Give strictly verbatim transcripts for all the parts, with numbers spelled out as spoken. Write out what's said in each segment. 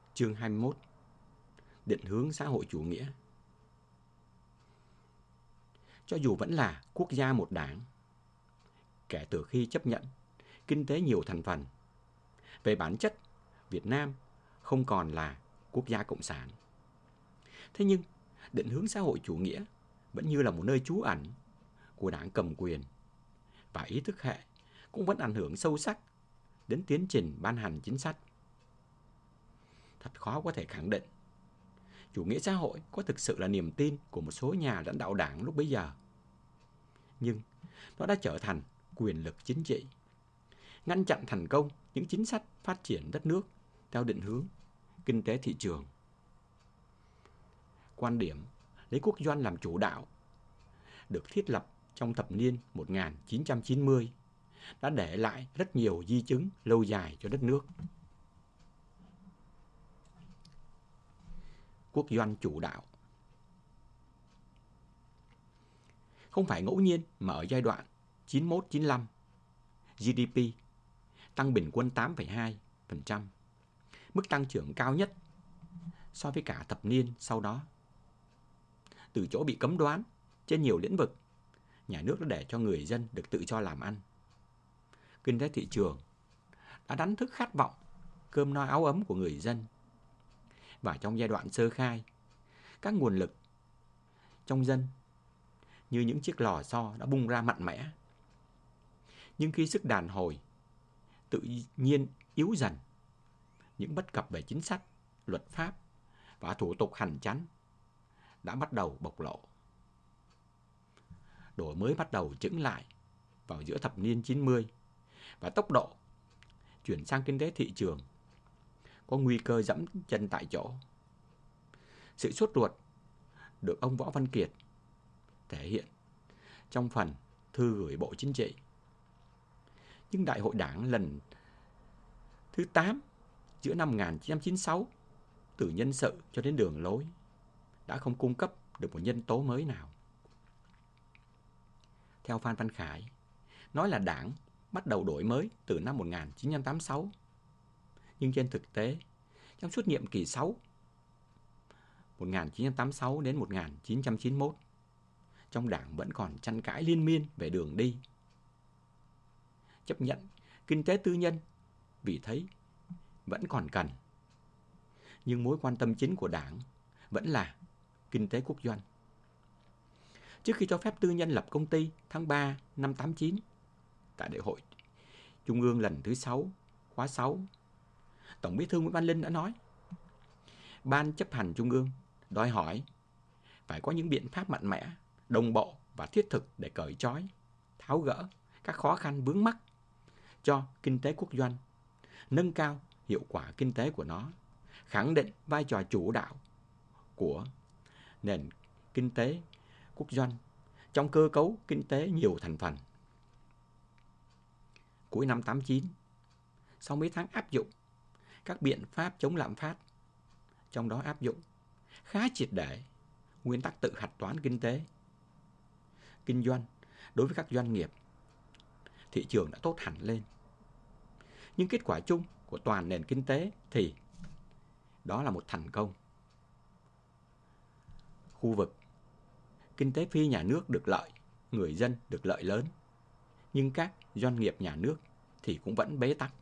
Chương hai mươi mốt. Định hướng xã hội chủ nghĩa. Cho dù vẫn là quốc gia một đảng, kể từ khi chấp nhận kinh tế nhiều thành phần, về bản chất, Việt Nam không còn là quốc gia cộng sản. Thế nhưng, định hướng xã hội chủ nghĩa vẫn như là một nơi trú ẩn của đảng cầm quyền, và ý thức hệ cũng vẫn ảnh hưởng sâu sắc đến tiến trình ban hành chính sách. Thật khó có thể khẳng định chủ nghĩa xã hội có thực sự là niềm tin của một số nhà lãnh đạo đảng lúc bấy giờ. Nhưng nó đã trở thành quyền lực chính trị, ngăn chặn thành công những chính sách phát triển đất nước theo định hướng kinh tế thị trường. Quan điểm lấy quốc doanh làm chủ đạo được thiết lập trong thập niên một nghìn chín trăm chín mươi đã để lại rất nhiều di chứng lâu dài cho đất nước. Quốc doanh chủ đạo không phải ngẫu nhiên mà ở giai đoạn chín mươi mốt chín mươi lăm, giê đê pê tăng bình quân tám phẩy hai phần trăm, mức tăng trưởng cao nhất so với cả thập niên sau đó. Từ chỗ bị cấm đoán trên nhiều lĩnh vực, nhà nước đã để cho người dân được tự do làm ăn. Kinh tế thị trường đã đánh thức khát vọng cơm no áo ấm của người dân. Và trong giai đoạn sơ khai, các nguồn lực trong dân như những chiếc lò xo đã bung ra mạnh mẽ. Nhưng khi sức đàn hồi tự nhiên yếu dần, những bất cập về chính sách, luật pháp và thủ tục hành chánh đã bắt đầu bộc lộ. Đổi mới bắt đầu chững lại vào giữa thập niên chín mươi và tốc độ chuyển sang kinh tế thị trường có nguy cơ dẫm chân tại chỗ. Sự sốt ruột được ông Võ Văn Kiệt thể hiện trong phần thư gửi Bộ Chính trị. Nhưng Đại hội Đảng lần thứ tám giữa năm một nghìn chín trăm chín mươi sáu, từ nhân sự cho đến đường lối, đã không cung cấp được một nhân tố mới nào. Theo Phan Văn Khải, nói là Đảng bắt đầu đổi mới từ năm một nghìn chín trăm tám mươi sáu. Nhưng trên thực tế, trong suốt nhiệm kỳ sáu, một nghìn chín trăm tám mươi sáu đến một nghìn chín trăm chín mươi mốt, trong Đảng vẫn còn tranh cãi liên miên về đường đi. Chấp nhận kinh tế tư nhân vì thấy vẫn còn cần. Nhưng mối quan tâm chính của Đảng vẫn là kinh tế quốc doanh. Trước khi cho phép tư nhân lập công ty tháng ba năm tám mươi chín, tại Đại hội Trung ương lần thứ sáu, khóa sáu, Tổng Bí thư Nguyễn Văn Linh đã nói: Ban chấp hành Trung ương đòi hỏi phải có những biện pháp mạnh mẽ, đồng bộ và thiết thực để cởi trói, tháo gỡ các khó khăn vướng mắc cho kinh tế quốc doanh, nâng cao hiệu quả kinh tế của nó, khẳng định vai trò chủ đạo của nền kinh tế quốc doanh trong cơ cấu kinh tế nhiều thành phần. Cuối năm tám mươi chín, sau mấy tháng áp dụng các biện pháp chống lạm phát, trong đó áp dụng khá triệt để nguyên tắc tự hạch toán kinh tế, kinh doanh đối với các doanh nghiệp, thị trường đã tốt hẳn lên. Nhưng kết quả chung của toàn nền kinh tế thì đó là một thành công. Khu vực kinh tế phi nhà nước được lợi, người dân được lợi lớn, nhưng các doanh nghiệp nhà nước thì cũng vẫn bế tắc.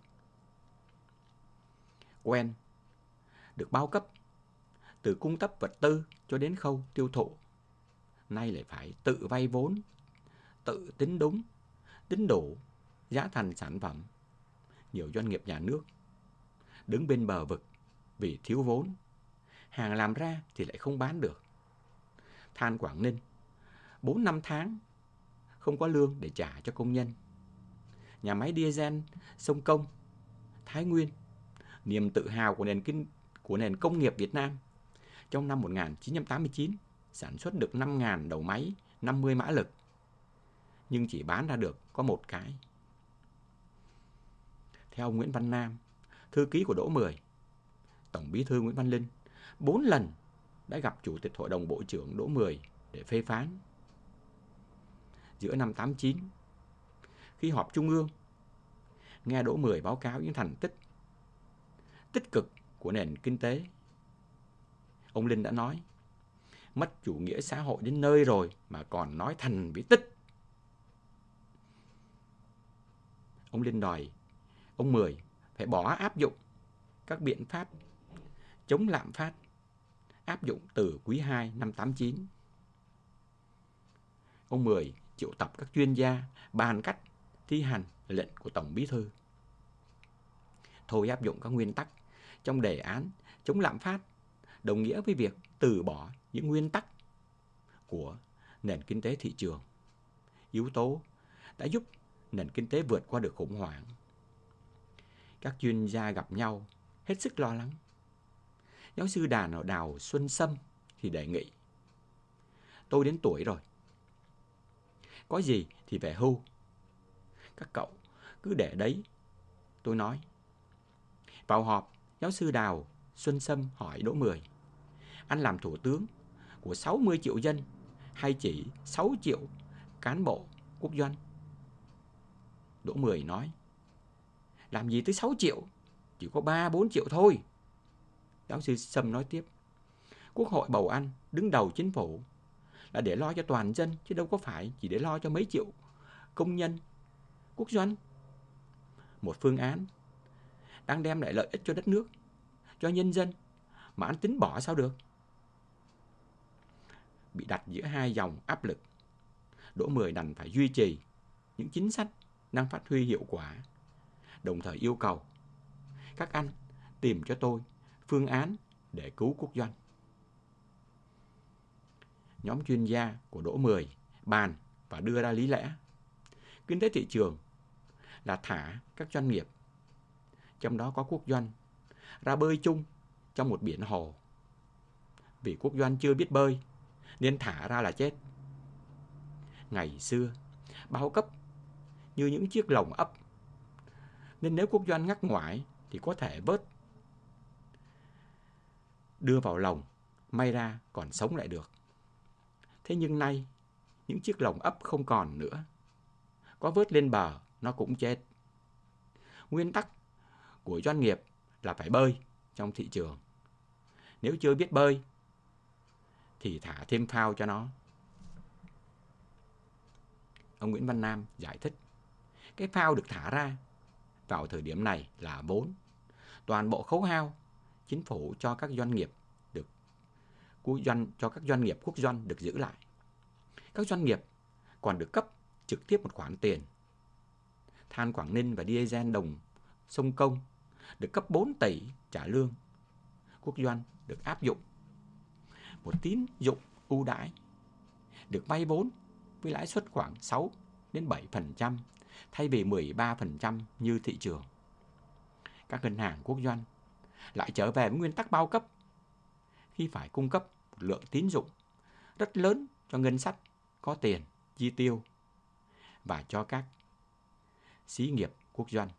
Quen được bao cấp từ cung cấp vật tư cho đến khâu tiêu thụ, nay lại phải tự vay vốn, tự tính đúng, tính đủ giá thành sản phẩm. Nhiều doanh nghiệp nhà nước đứng bên bờ vực vì thiếu vốn, hàng làm ra thì lại không bán được. Than Quảng Ninh bốn năm tháng không có lương để trả cho công nhân. Nhà máy diesel Sông Công, Thái Nguyên, niềm tự hào của nền kinh của nền công nghiệp Việt Nam, trong năm một nghìn chín trăm tám mươi chín sản xuất được năm nghìn đầu máy năm mươi mã lực, nhưng chỉ bán ra được có một cái. Theo ông Nguyễn Văn Nam, thư ký của Đỗ Mười, Tổng Bí thư Nguyễn Văn Linh bốn lần đã gặp Chủ tịch Hội đồng Bộ trưởng Đỗ Mười để phê phán. Giữa năm tám mươi chín, khi họp Trung ương, nghe Đỗ Mười báo cáo những thành tích tích cực của nền kinh tế. Ông Linh đã nói, mất chủ nghĩa xã hội đến nơi rồi mà còn nói thành bị tích. Ông Linh đòi ông Mười phải bỏ áp dụng các biện pháp chống lạm phát áp dụng từ quý hai năm tám chín. Ông Mười triệu tập các chuyên gia bàn cách thi hành lệnh của Tổng Bí thư. Thôi áp dụng các nguyên tắc trong đề án chống lạm phát đồng nghĩa với việc từ bỏ những nguyên tắc của nền kinh tế thị trường, yếu tố đã giúp nền kinh tế vượt qua được khủng hoảng. Các chuyên gia gặp nhau hết sức lo lắng. Giáo sư Đào Đào Xuân Sâm thì đề nghị, tôi đến tuổi rồi, có gì thì về hưu, các cậu cứ để đấy. Tôi nói. Vào họp, giáo sư Đào Xuân Sâm hỏi Đỗ Mười, anh làm thủ tướng của sáu mươi triệu dân hay chỉ sáu triệu cán bộ quốc doanh? Đỗ Mười nói, làm gì tới sáu triệu, chỉ có ba bốn triệu thôi. Giáo sư Sâm nói tiếp, Quốc hội bầu anh đứng đầu chính phủ là để lo cho toàn dân, chứ đâu có phải chỉ để lo cho mấy triệu công nhân quốc doanh. Một phương án đang đem lại lợi ích cho đất nước, cho nhân dân mà anh tính bỏ sao được? Bị đặt giữa hai dòng áp lực, Đỗ Mười đành phải duy trì những chính sách đang phát huy hiệu quả, đồng thời yêu cầu các anh tìm cho tôi phương án để cứu quốc doanh. Nhóm chuyên gia của Đỗ Mười bàn và đưa ra lý lẽ. Kinh tế thị trường là thả các doanh nghiệp, trong đó có quốc doanh, ra bơi chung trong một biển hồ. Vì quốc doanh chưa biết bơi nên thả ra là chết. Ngày xưa, bao cấp như những chiếc lồng ấp, nên nếu quốc doanh ngắc ngoải thì có thể vớt, đưa vào lồng, may ra còn sống lại được. Thế nhưng nay, những chiếc lồng ấp không còn nữa. Có vớt lên bờ, nó cũng chết. Nguyên tắc của doanh nghiệp là phải bơi trong thị trường. Nếu chưa biết bơi, thì thả thêm phao cho nó. Ông Nguyễn Văn Nam giải thích, cái phao được thả ra vào thời điểm này là vốn. Toàn bộ khấu hao chính phủ cho các doanh nghiệp được quốc doanh cho các doanh nghiệp quốc doanh được giữ lại. Các doanh nghiệp còn được cấp trực tiếp một khoản tiền. Than Quảng Ninh và diesel đồng Sông Công được cấp bốn tỷ trả lương. Quốc doanh được áp dụng một tín dụng ưu đãi, được vay vốn với lãi suất khoảng sáu đến bảy phần trăm thay vì mười ba phần trăm như thị trường. Các ngân hàng quốc doanh lại trở về với nguyên tắc bao cấp khi phải cung cấp một lượng tín dụng rất lớn cho ngân sách có tiền chi tiêu và cho các xí nghiệp quốc doanh.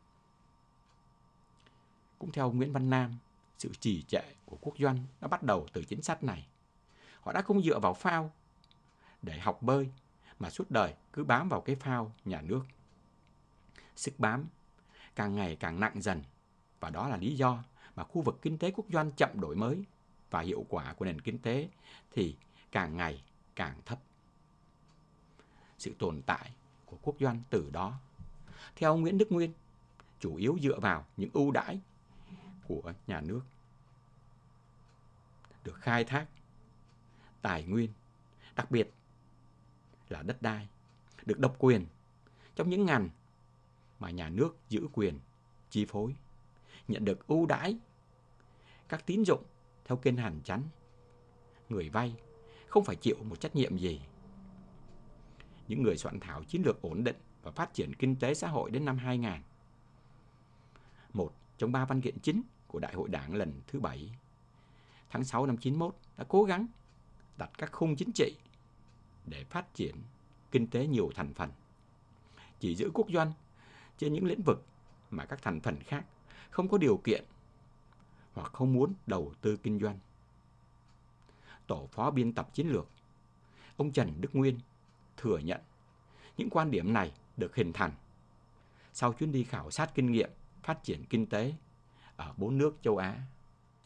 Cũng theo Nguyễn Văn Nam, sự trì trệ của quốc doanh đã bắt đầu từ chính sách này. Họ đã không dựa vào phao để học bơi mà suốt đời cứ bám vào cái phao nhà nước. Sức bám càng ngày càng nặng dần, và đó là lý do mà khu vực kinh tế quốc doanh chậm đổi mới và hiệu quả của nền kinh tế thì càng ngày càng thấp. Sự tồn tại của quốc doanh từ đó, theo Nguyễn Đức Nguyên, chủ yếu dựa vào những ưu đãi của nhà nước, được khai thác tài nguyên, đặc biệt là đất đai, được độc quyền trong những ngành mà nhà nước giữ quyền chi phối, nhận được ưu đãi các tín dụng theo kênh hàn chắn. Người vay không phải chịu một trách nhiệm gì. Những người soạn thảo chiến lược ổn định và phát triển kinh tế xã hội đến năm hai nghìn, một trong ba văn kiện chính của Đại hội Đảng lần thứ bảy tháng sáu năm chín mốt đã cố gắng đặt các khung chính trị để phát triển kinh tế nhiều thành phần, chỉ giữ quốc doanh trên những lĩnh vực mà các thành phần khác không có điều kiện hoặc không muốn đầu tư kinh doanh. Tổ phó biên tập chiến lược, ông Trần Đức Nguyên, thừa nhận những quan điểm này được hình thành sau chuyến đi khảo sát kinh nghiệm phát triển kinh tế ở bốn nước châu Á.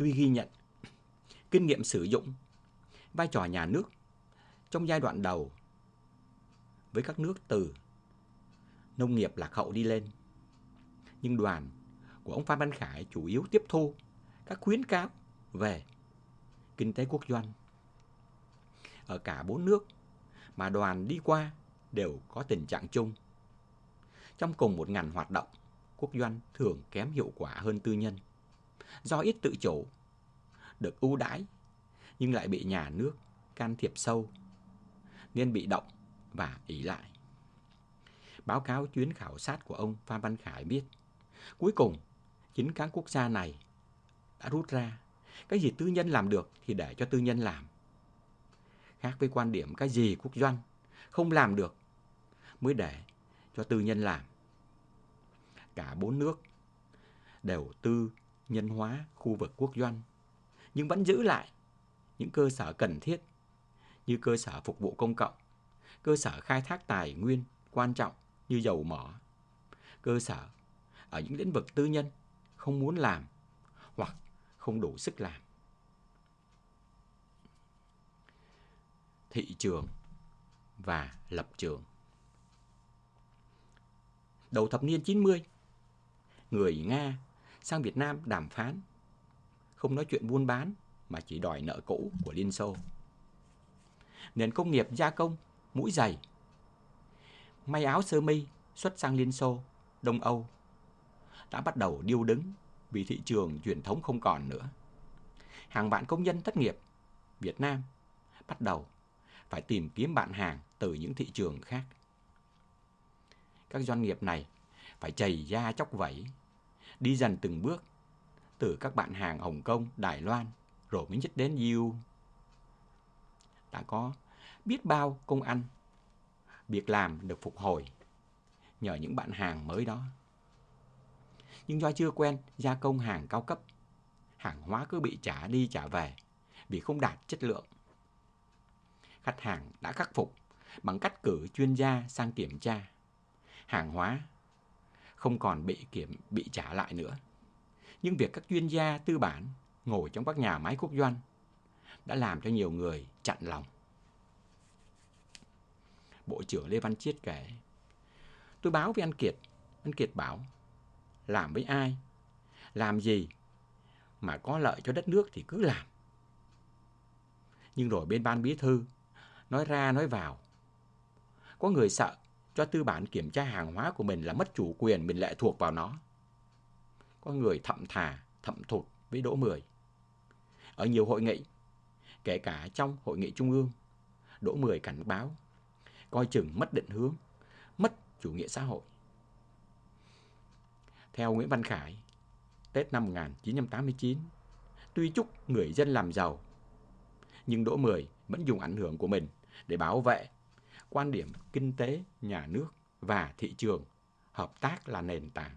tuy ghi nhận kinh nghiệm sử dụng vai trò nhà nước trong giai đoạn đầu với các nước từ nông nghiệp lạc hậu đi lên, nhưng đoàn của ông Phan Văn Khải chủ yếu tiếp thu các khuyến cáo về kinh tế quốc doanh. Ở cả bốn nước mà đoàn đi qua đều có tình trạng chung. Trong cùng một ngành hoạt động, quốc doanh thường kém hiệu quả hơn tư nhân. Do ít tự chủ, được ưu đãi nhưng lại bị nhà nước can thiệp sâu, nên bị động và ỷ lại. Báo cáo chuyến khảo sát của ông Phan Văn Khải viết, cuối cùng chính các quốc gia này đã rút ra cái gì tư nhân làm được thì để cho tư nhân làm. Khác với quan điểm cái gì quốc doanh không làm được mới để cho tư nhân làm. Cả bốn nước đều tư nhân hóa khu vực quốc doanh, nhưng vẫn giữ lại những cơ sở cần thiết như cơ sở phục vụ công cộng, cơ sở khai thác tài nguyên quan trọng như dầu mỏ, cơ sở ở những lĩnh vực tư nhân không muốn làm hoặc không đủ sức làm. Thị trường và lập trường. Đầu thập niên chín mươi, người Nga sang Việt Nam đàm phán, không nói chuyện buôn bán mà chỉ đòi nợ cũ của Liên Xô. Nền công nghiệp gia công, mũi giày, may áo sơ mi xuất sang Liên Xô, Đông Âu đã bắt đầu điêu đứng vì thị trường truyền thống không còn nữa. Hàng vạn công nhân thất nghiệp Việt Nam bắt đầu phải tìm kiếm bạn hàng từ những thị trường khác. Các doanh nghiệp này phải chầy da chóc vẫy, đi dần từng bước từ các bạn hàng Hồng Kông, Đài Loan rồi mới nhất đến i u. Đã có biết bao công ăn, việc làm được phục hồi nhờ những bạn hàng mới đó. Nhưng do chưa quen gia công hàng cao cấp, hàng hóa cứ bị trả đi trả về vì không đạt chất lượng. Khách hàng đã khắc phục bằng cách cử chuyên gia sang kiểm tra. Hàng hóa không còn bị kiểm bị trả lại nữa. Nhưng việc các chuyên gia tư bản ngồi trong các nhà máy quốc doanh đã làm cho nhiều người chạnh lòng. Bộ trưởng Lê Văn Chiết kể, tôi báo với anh Kiệt, anh Kiệt bảo, làm với ai, làm gì mà có lợi cho đất nước thì cứ làm. Nhưng rồi bên ban bí thư nói ra nói vào, có người sợ cho tư bản kiểm tra hàng hóa của mình là mất chủ quyền, mình lệ thuộc vào nó. Có người thậm thà, thậm thụt với Đỗ Mười. Ở nhiều hội nghị, kể cả trong hội nghị trung ương, Đỗ Mười cảnh báo, coi chừng mất định hướng, mất chủ nghĩa xã hội. Theo Nguyễn Văn Khải, Tết năm một nghìn chín trăm tám mươi chín, tuy chúc người dân làm giàu, nhưng Đỗ Mười vẫn dùng ảnh hưởng của mình để bảo vệ quan điểm kinh tế, nhà nước và thị trường, hợp tác là nền tảng.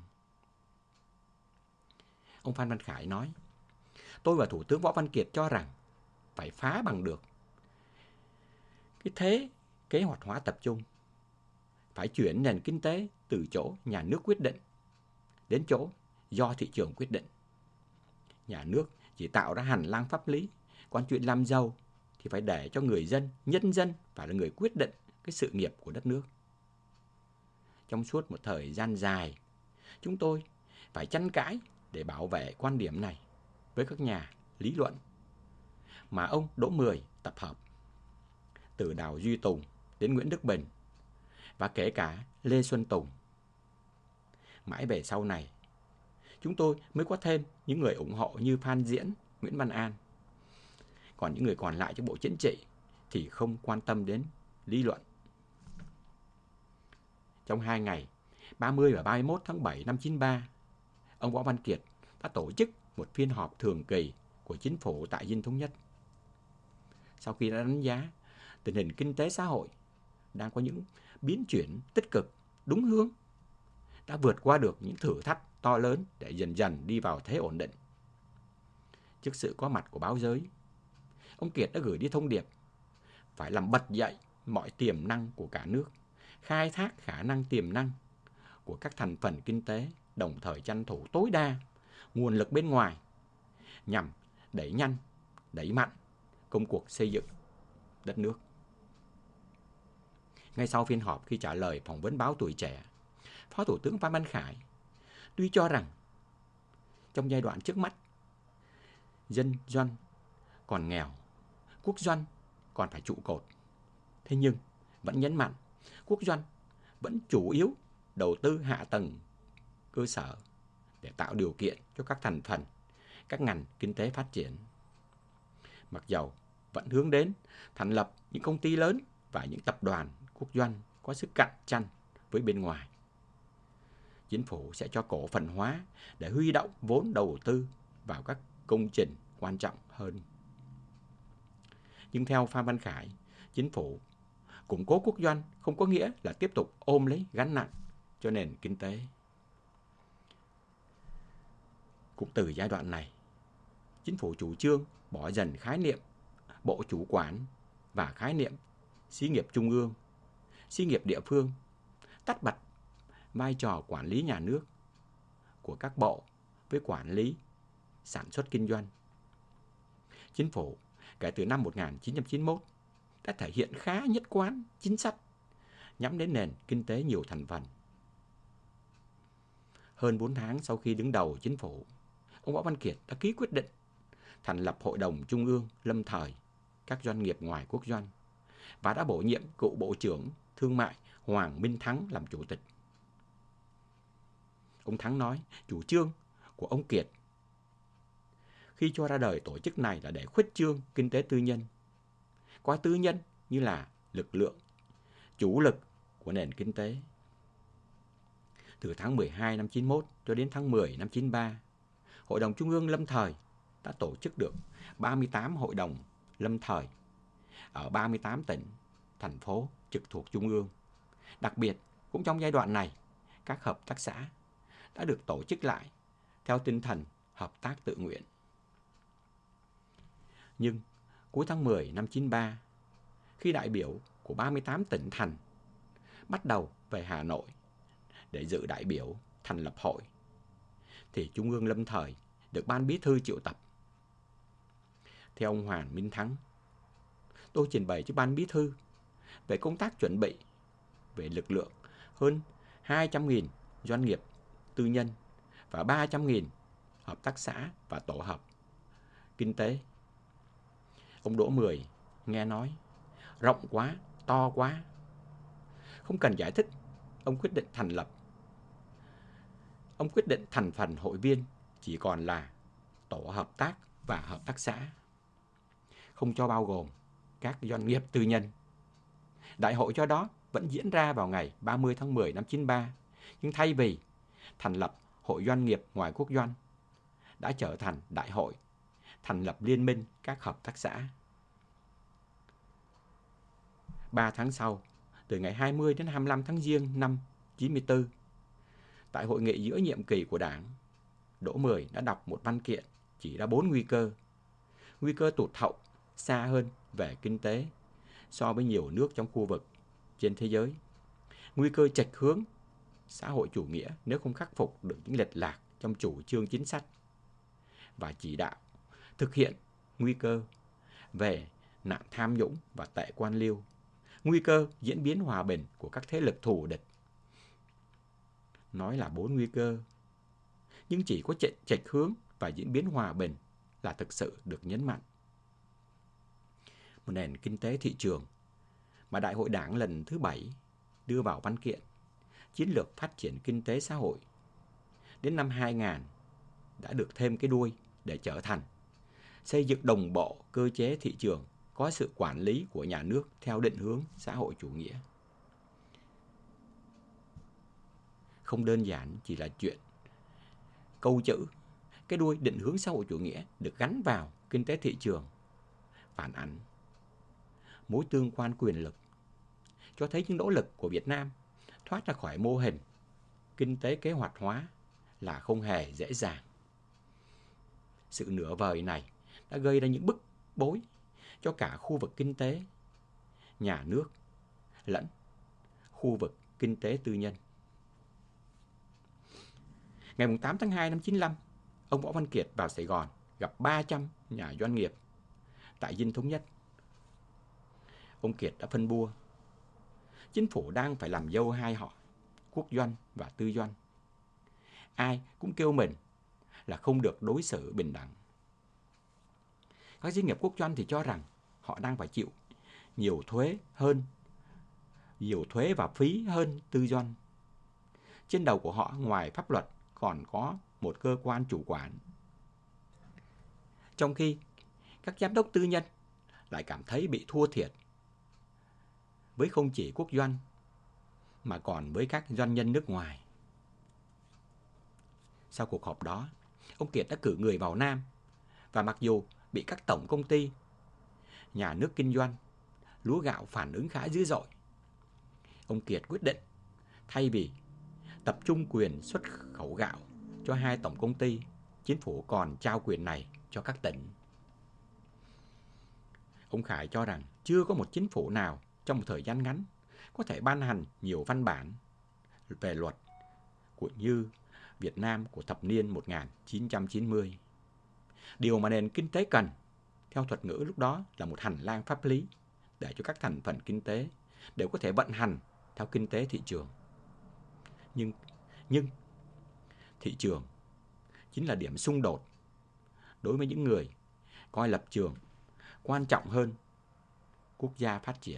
Ông Phan Văn Khải nói, tôi và Thủ tướng Võ Văn Kiệt cho rằng phải phá bằng được cái thế kế hoạch hóa tập trung, phải chuyển nền kinh tế từ chỗ nhà nước quyết định đến chỗ do thị trường quyết định. Nhà nước chỉ tạo ra hành lang pháp lý, còn chuyện làm giàu thì phải để cho người dân, nhân dân phải là người quyết định cái sự nghiệp của đất nước. Trong suốt một thời gian dài, chúng tôi phải tranh cãi để bảo vệ quan điểm này với các nhà lý luận mà ông Đỗ Mười tập hợp, từ Đào Duy Tùng đến Nguyễn Đức Bình và kể cả Lê Xuân Tùng. Mãi về sau này, chúng tôi mới có thêm những người ủng hộ như Phan Diễn, Nguyễn Văn An. Còn những người còn lại trong Bộ Chính trị thì không quan tâm đến lý luận. Trong hai ngày ba mươi và ba mươi mốt tháng bảy năm chín mươi ba, ông Võ Văn Kiệt đã tổ chức một phiên họp thường kỳ của chính phủ tại Dinh Thống Nhất. Sau khi đã đánh giá tình hình kinh tế xã hội đang có những biến chuyển tích cực, đúng hướng, đã vượt qua được những thử thách to lớn để dần dần đi vào thế ổn định. Trước sự có mặt của báo giới, ông Kiệt đã gửi đi thông điệp phải làm bật dậy mọi tiềm năng của cả nước, khai thác khả năng tiềm năng của các thành phần kinh tế, đồng thời tranh thủ tối đa nguồn lực bên ngoài nhằm đẩy nhanh, đẩy mạnh công cuộc xây dựng đất nước. Ngay sau phiên họp, khi trả lời phỏng vấn báo Tuổi Trẻ, Phó Thủ tướng Phan Văn Khải tuy cho rằng trong giai đoạn trước mắt, dân doanh còn nghèo, quốc doanh còn phải trụ cột, thế nhưng vẫn nhấn mạnh quốc doanh vẫn chủ yếu đầu tư hạ tầng cơ sở để tạo điều kiện cho các thành phần, các ngành kinh tế phát triển. Mặc dầu vẫn hướng đến thành lập những công ty lớn và những tập đoàn quốc doanh có sức cạnh tranh với bên ngoài. Chính phủ sẽ cho cổ phần hóa để huy động vốn đầu tư vào các công trình quan trọng hơn. Nhưng theo Phan Văn Khải, chính phủ củng cố quốc doanh không có nghĩa là tiếp tục ôm lấy gánh nặng cho nền kinh tế. Cũng từ giai đoạn này, chính phủ chủ trương bỏ dần khái niệm bộ chủ quản và khái niệm xí nghiệp trung ương, xí nghiệp địa phương, tách bạch vai trò quản lý nhà nước của các bộ với quản lý sản xuất kinh doanh. Chính phủ kể từ năm một nghìn chín trăm chín mươi mốt đã thể hiện khá nhất quán chính sách nhắm đến nền kinh tế nhiều thành phần. Hơn bốn tháng sau khi đứng đầu chính phủ, ông Võ Văn Kiệt đã ký quyết định thành lập Hội đồng Trung ương lâm thời các doanh nghiệp ngoài quốc doanh và đã bổ nhiệm cựu Bộ trưởng Thương mại Hoàng Minh Thắng làm chủ tịch. Ông Thắng nói chủ trương của ông Kiệt khi cho ra đời tổ chức này là để khuếch trương kinh tế tư nhân, coi tư nhân như là lực lượng chủ lực của nền kinh tế. Từ tháng mười hai năm chín mươi mốt cho đến tháng mười năm chín mươi ba, Hội đồng Trung ương lâm thời đã tổ chức được ba mươi tám hội đồng lâm thời ở ba mươi tám tỉnh, thành phố trực thuộc Trung ương. Đặc biệt, cũng trong giai đoạn này, các hợp tác xã đã được tổ chức lại theo tinh thần hợp tác tự nguyện. Nhưng cuối tháng mười năm chín mươi ba, khi đại biểu của ba mươi tám tỉnh thành bắt đầu về Hà Nội để dự đại biểu thành lập hội, thì Trung ương lâm thời được Ban Bí thư triệu tập. Theo ông Hoàng Minh Thắng, tôi trình bày cho Ban Bí thư về công tác chuẩn bị về lực lượng hơn hai trăm nghìn doanh nghiệp tư nhân và ba trăm nghìn hợp tác xã và tổ hợp kinh tế. Ông Đỗ Mười nghe nói rộng quá, to quá. Không cần giải thích, ông quyết định thành lập. Ông quyết định thành phần hội viên chỉ còn là tổ hợp tác và hợp tác xã, không cho bao gồm các doanh nghiệp tư nhân. Đại hội cho đó vẫn diễn ra vào ngày ba mươi tháng mười năm chín mươi ba, nhưng thay vì thành lập hội doanh nghiệp ngoài quốc doanh, đã trở thành đại hội thành lập liên minh các hợp tác xã. Ba tháng sau, từ ngày hai mươi đến hai mươi lăm tháng Giêng năm chín mươi tư, tại hội nghị giữa nhiệm kỳ của Đảng, Đỗ Mười đã đọc một văn kiện chỉ ra bốn nguy cơ. Nguy cơ tụt hậu xa hơn về kinh tế so với nhiều nước trong khu vực trên thế giới. Nguy cơ chệch hướng xã hội chủ nghĩa nếu không khắc phục được những lệch lạc trong chủ trương chính sách. Và chỉ đạo thực hiện nguy cơ về nạn tham nhũng và tệ quan liêu. Nguy cơ diễn biến hòa bình của các thế lực thù địch. Nói là bốn nguy cơ, nhưng chỉ có chệch hướng và diễn biến hòa bình là thực sự được nhấn mạnh. Một nền kinh tế thị trường mà Đại hội Đảng lần thứ bảy đưa vào văn kiện Chiến lược phát triển kinh tế xã hội đến năm hai nghìn đã được thêm cái đuôi để trở thành xây dựng đồng bộ cơ chế thị trường có sự quản lý của nhà nước theo định hướng xã hội chủ nghĩa. Không đơn giản chỉ là chuyện câu chữ, cái đuôi định hướng xã hội chủ nghĩa được gắn vào kinh tế thị trường, phản ảnh mối tương quan quyền lực, cho thấy những nỗ lực của Việt Nam thoát ra khỏi mô hình kinh tế kế hoạch hóa là không hề dễ dàng. Sự nửa vời này đã gây ra những bức bối cho cả khu vực kinh tế nhà nước lẫn khu vực kinh tế tư nhân. Ngày tám tháng hai năm chín mươi lăm, ông Võ Văn Kiệt vào Sài Gòn gặp ba trăm nhà doanh nghiệp tại Dinh Thống Nhất. Ông Kiệt đã phân bua. Chính phủ đang phải làm dâu hai họ, quốc doanh và tư doanh. Ai cũng kêu mình là không được đối xử bình đẳng. Các doanh nghiệp quốc doanh thì cho rằng họ đang phải chịu nhiều thuế hơn, nhiều thuế và phí hơn tư doanh. Trên đầu của họ ngoài pháp luật còn có một cơ quan chủ quản. Trong khi các giám đốc tư nhân lại cảm thấy bị thua thiệt với không chỉ quốc doanh mà còn với các doanh nhân nước ngoài. Sau cuộc họp đó, ông Kiệt đã cử người vào Nam, và mặc dù bị các tổng công ty, nhà nước kinh doanh lúa gạo phản ứng khá dữ dội, ông Kiệt quyết định thay vì tập trung quyền xuất khẩu gạo cho hai tổng công ty, chính phủ còn trao quyền này cho các tỉnh. Ông Khải cho rằng chưa có một chính phủ nào trong một thời gian ngắn có thể ban hành nhiều văn bản về luật của như Việt Nam của thập niên một nghìn chín trăm chín mươi. Điều mà nền kinh tế cần, theo thuật ngữ lúc đó, là một hành lang pháp lý để cho các thành phần kinh tế đều có thể vận hành theo kinh tế thị trường. Nhưng, nhưng thị trường chính là điểm xung đột đối với những người coi lập trường quan trọng hơn quốc gia phát triển.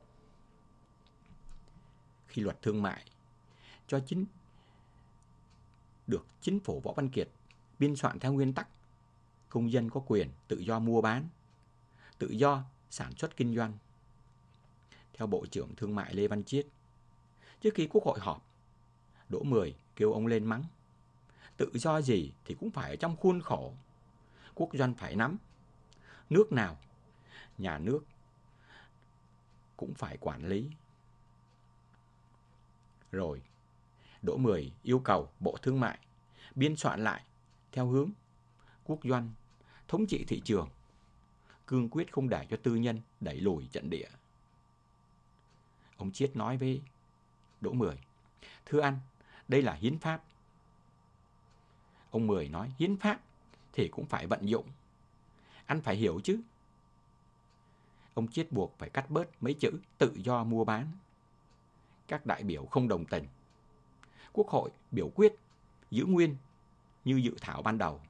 Khi luật thương mại cho chính được chính phủ Võ Văn Kiệt biên soạn theo nguyên tắc công dân có quyền tự do mua bán, tự do sản xuất kinh doanh. Theo Bộ trưởng Thương mại Lê Văn Chiết, trước khi Quốc hội họp, Đỗ Mười kêu ông lên mắng. Tự do gì thì cũng phải ở trong khuôn khổ, quốc doanh phải nắm. Nước nào, nhà nước cũng phải quản lý. Rồi, Đỗ Mười yêu cầu Bộ Thương mại biên soạn lại theo hướng quốc doanh, thống trị thị trường, cương quyết không để cho tư nhân đẩy lùi trận địa. Ông Chiết nói với Đỗ Mười, thưa anh, đây là hiến pháp. Ông Mười nói, hiến pháp thì cũng phải vận dụng. Anh phải hiểu chứ. Ông Chiết buộc phải cắt bớt mấy chữ tự do mua bán. Các đại biểu không đồng tình. Quốc hội biểu quyết giữ nguyên như dự thảo ban đầu.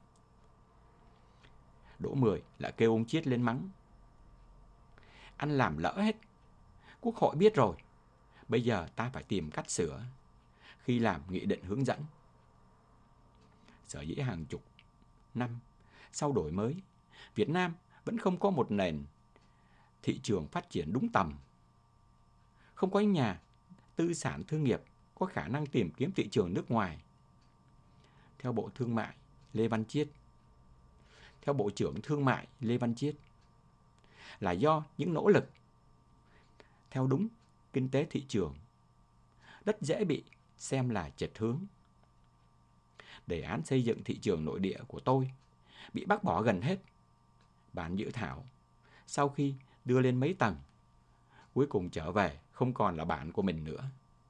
Đỗ Mười lại kêu ông Chiết lên mắng. Anh làm lỡ hết. Quốc hội biết rồi. Bây giờ ta phải tìm cách sửa khi làm nghị định hướng dẫn. Sở dĩ hàng chục năm sau đổi mới, Việt Nam vẫn không có một nền thị trường phát triển đúng tầm. Không có nhà tư sản thương nghiệp có khả năng tìm kiếm thị trường nước ngoài. Theo Bộ Thương mại Lê Văn Chiết, theo Bộ trưởng Thương mại Lê Văn Chiết, là do những nỗ lực theo đúng kinh tế thị trường rất dễ bị xem là chệch hướng. Đề án xây dựng thị trường nội địa của tôi bị bác bỏ gần hết. Bản dự thảo sau khi đưa lên mấy tầng, cuối cùng trở về không còn là bản của mình nữa.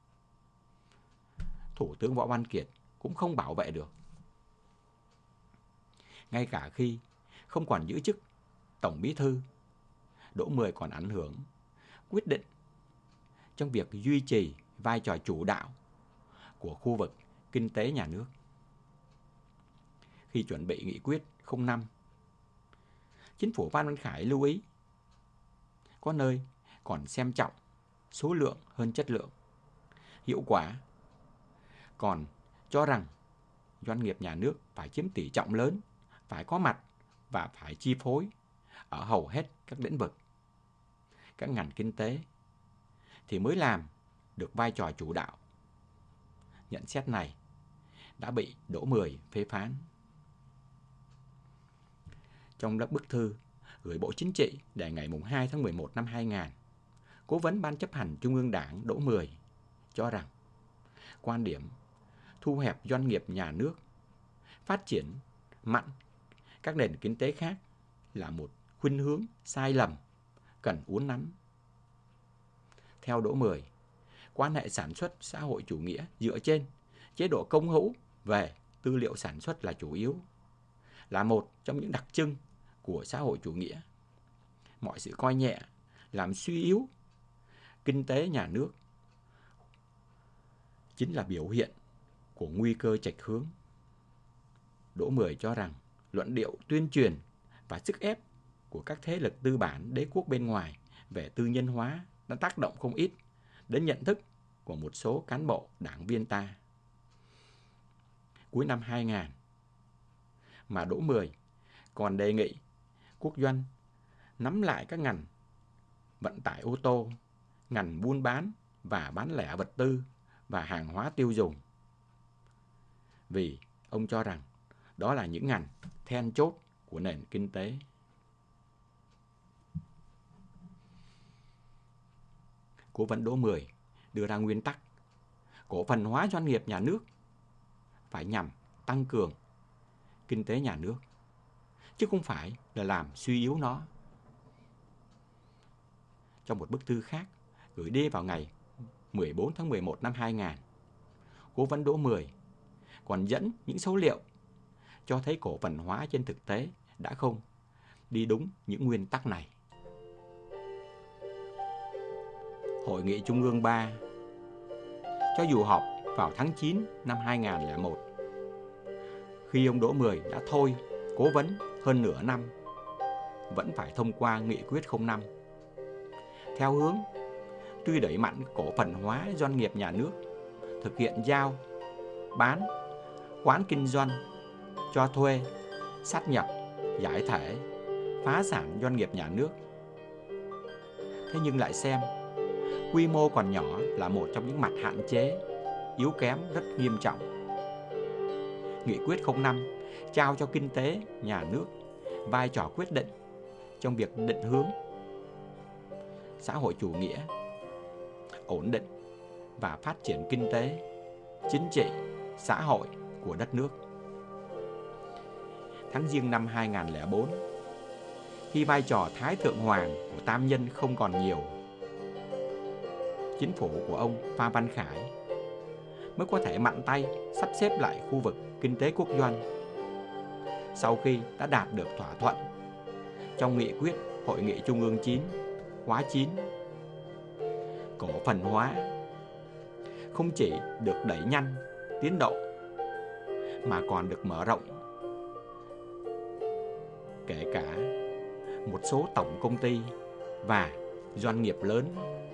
Thủ tướng Võ Văn Kiệt cũng không bảo vệ được. Ngay cả khi không còn giữ chức Tổng Bí thư, Đỗ Mười còn ảnh hưởng quyết định trong việc duy trì vai trò chủ đạo của khu vực kinh tế nhà nước. Khi chuẩn bị nghị quyết không năm, chính phủ Phan Văn Khải lưu ý có nơi còn xem trọng số lượng hơn chất lượng. Hiệu quả còn cho rằng doanh nghiệp nhà nước phải chiếm tỷ trọng lớn, phải có mặt và phải chi phối ở hầu hết các lĩnh vực, các ngành kinh tế thì mới làm được vai trò chủ đạo. Nhận xét này đã bị Đỗ Mười phê phán. Trong các bức thư gửi Bộ Chính trị để ngày hai tháng mười một năm hai nghìn, Cố vấn Ban chấp hành Trung ương Đảng Đỗ Mười cho rằng quan điểm thu hẹp doanh nghiệp nhà nước, phát triển mạnh các nền kinh tế khác là một khuynh hướng sai lầm, cần uốn nắn. Theo Đỗ Mười, quan hệ sản xuất xã hội chủ nghĩa dựa trên chế độ công hữu về tư liệu sản xuất là chủ yếu. là một trong những đặc trưng của xã hội chủ nghĩa. Mọi sự coi nhẹ làm suy yếu kinh tế nhà nước chính là biểu hiện của nguy cơ chệch hướng. Đỗ Mười cho rằng luận điệu tuyên truyền và sức ép của các thế lực tư bản đế quốc bên ngoài về tư nhân hóa đã tác động không ít đến nhận thức của một số cán bộ đảng viên ta. Cuối năm hai nghìn, mà Đỗ Mười còn đề nghị quốc doanh nắm lại các ngành vận tải ô tô, ngành buôn bán và bán lẻ vật tư và hàng hóa tiêu dùng. Vì ông cho rằng đó là những ngành then chốt của nền kinh tế. Cố vấn Đỗ Mười đưa ra nguyên tắc cổ phần hóa doanh nghiệp nhà nước phải nhằm tăng cường kinh tế nhà nước, chứ không phải là làm suy yếu nó. Trong một bức thư khác gửi đi vào ngày mười bốn tháng mười một năm hai nghìn, cố vấn Đỗ Mười còn dẫn những số liệu cho thấy cổ phần hóa trên thực tế đã không đi đúng những nguyên tắc này. Hội nghị Trung ương ba, cho dù họp vào tháng chín năm hai nghìn lẻ một, khi ông Đỗ Mười đã thôi cố vấn hơn nửa năm, vẫn phải thông qua nghị quyết không năm, theo hướng tuy đẩy mạnh cổ phần hóa doanh nghiệp nhà nước, thực hiện giao, bán, khoán kinh doanh, cho thuê, sát nhập, giải thể, phá sản doanh nghiệp nhà nước. Thế nhưng lại xem quy mô còn nhỏ là một trong những mặt hạn chế, yếu kém rất nghiêm trọng. Nghị quyết không năm trao cho kinh tế nhà nước vai trò quyết định trong việc định hướng xã hội chủ nghĩa, ổn định và phát triển kinh tế, chính trị, xã hội của đất nước. Tháng Giêng năm hai nghìn lẻ bốn, khi vai trò Thái Thượng Hoàng của Tam Nhân không còn nhiều, chính phủ của ông Phan Văn Khải mới có thể mạnh tay sắp xếp lại khu vực kinh tế quốc doanh. Sau khi đã đạt được thỏa thuận trong nghị quyết Hội nghị Trung ương chín, khóa chín, cổ phần hóa không chỉ được đẩy nhanh tiến độ mà còn được mở rộng, kể cả một số tổng công ty và doanh nghiệp lớn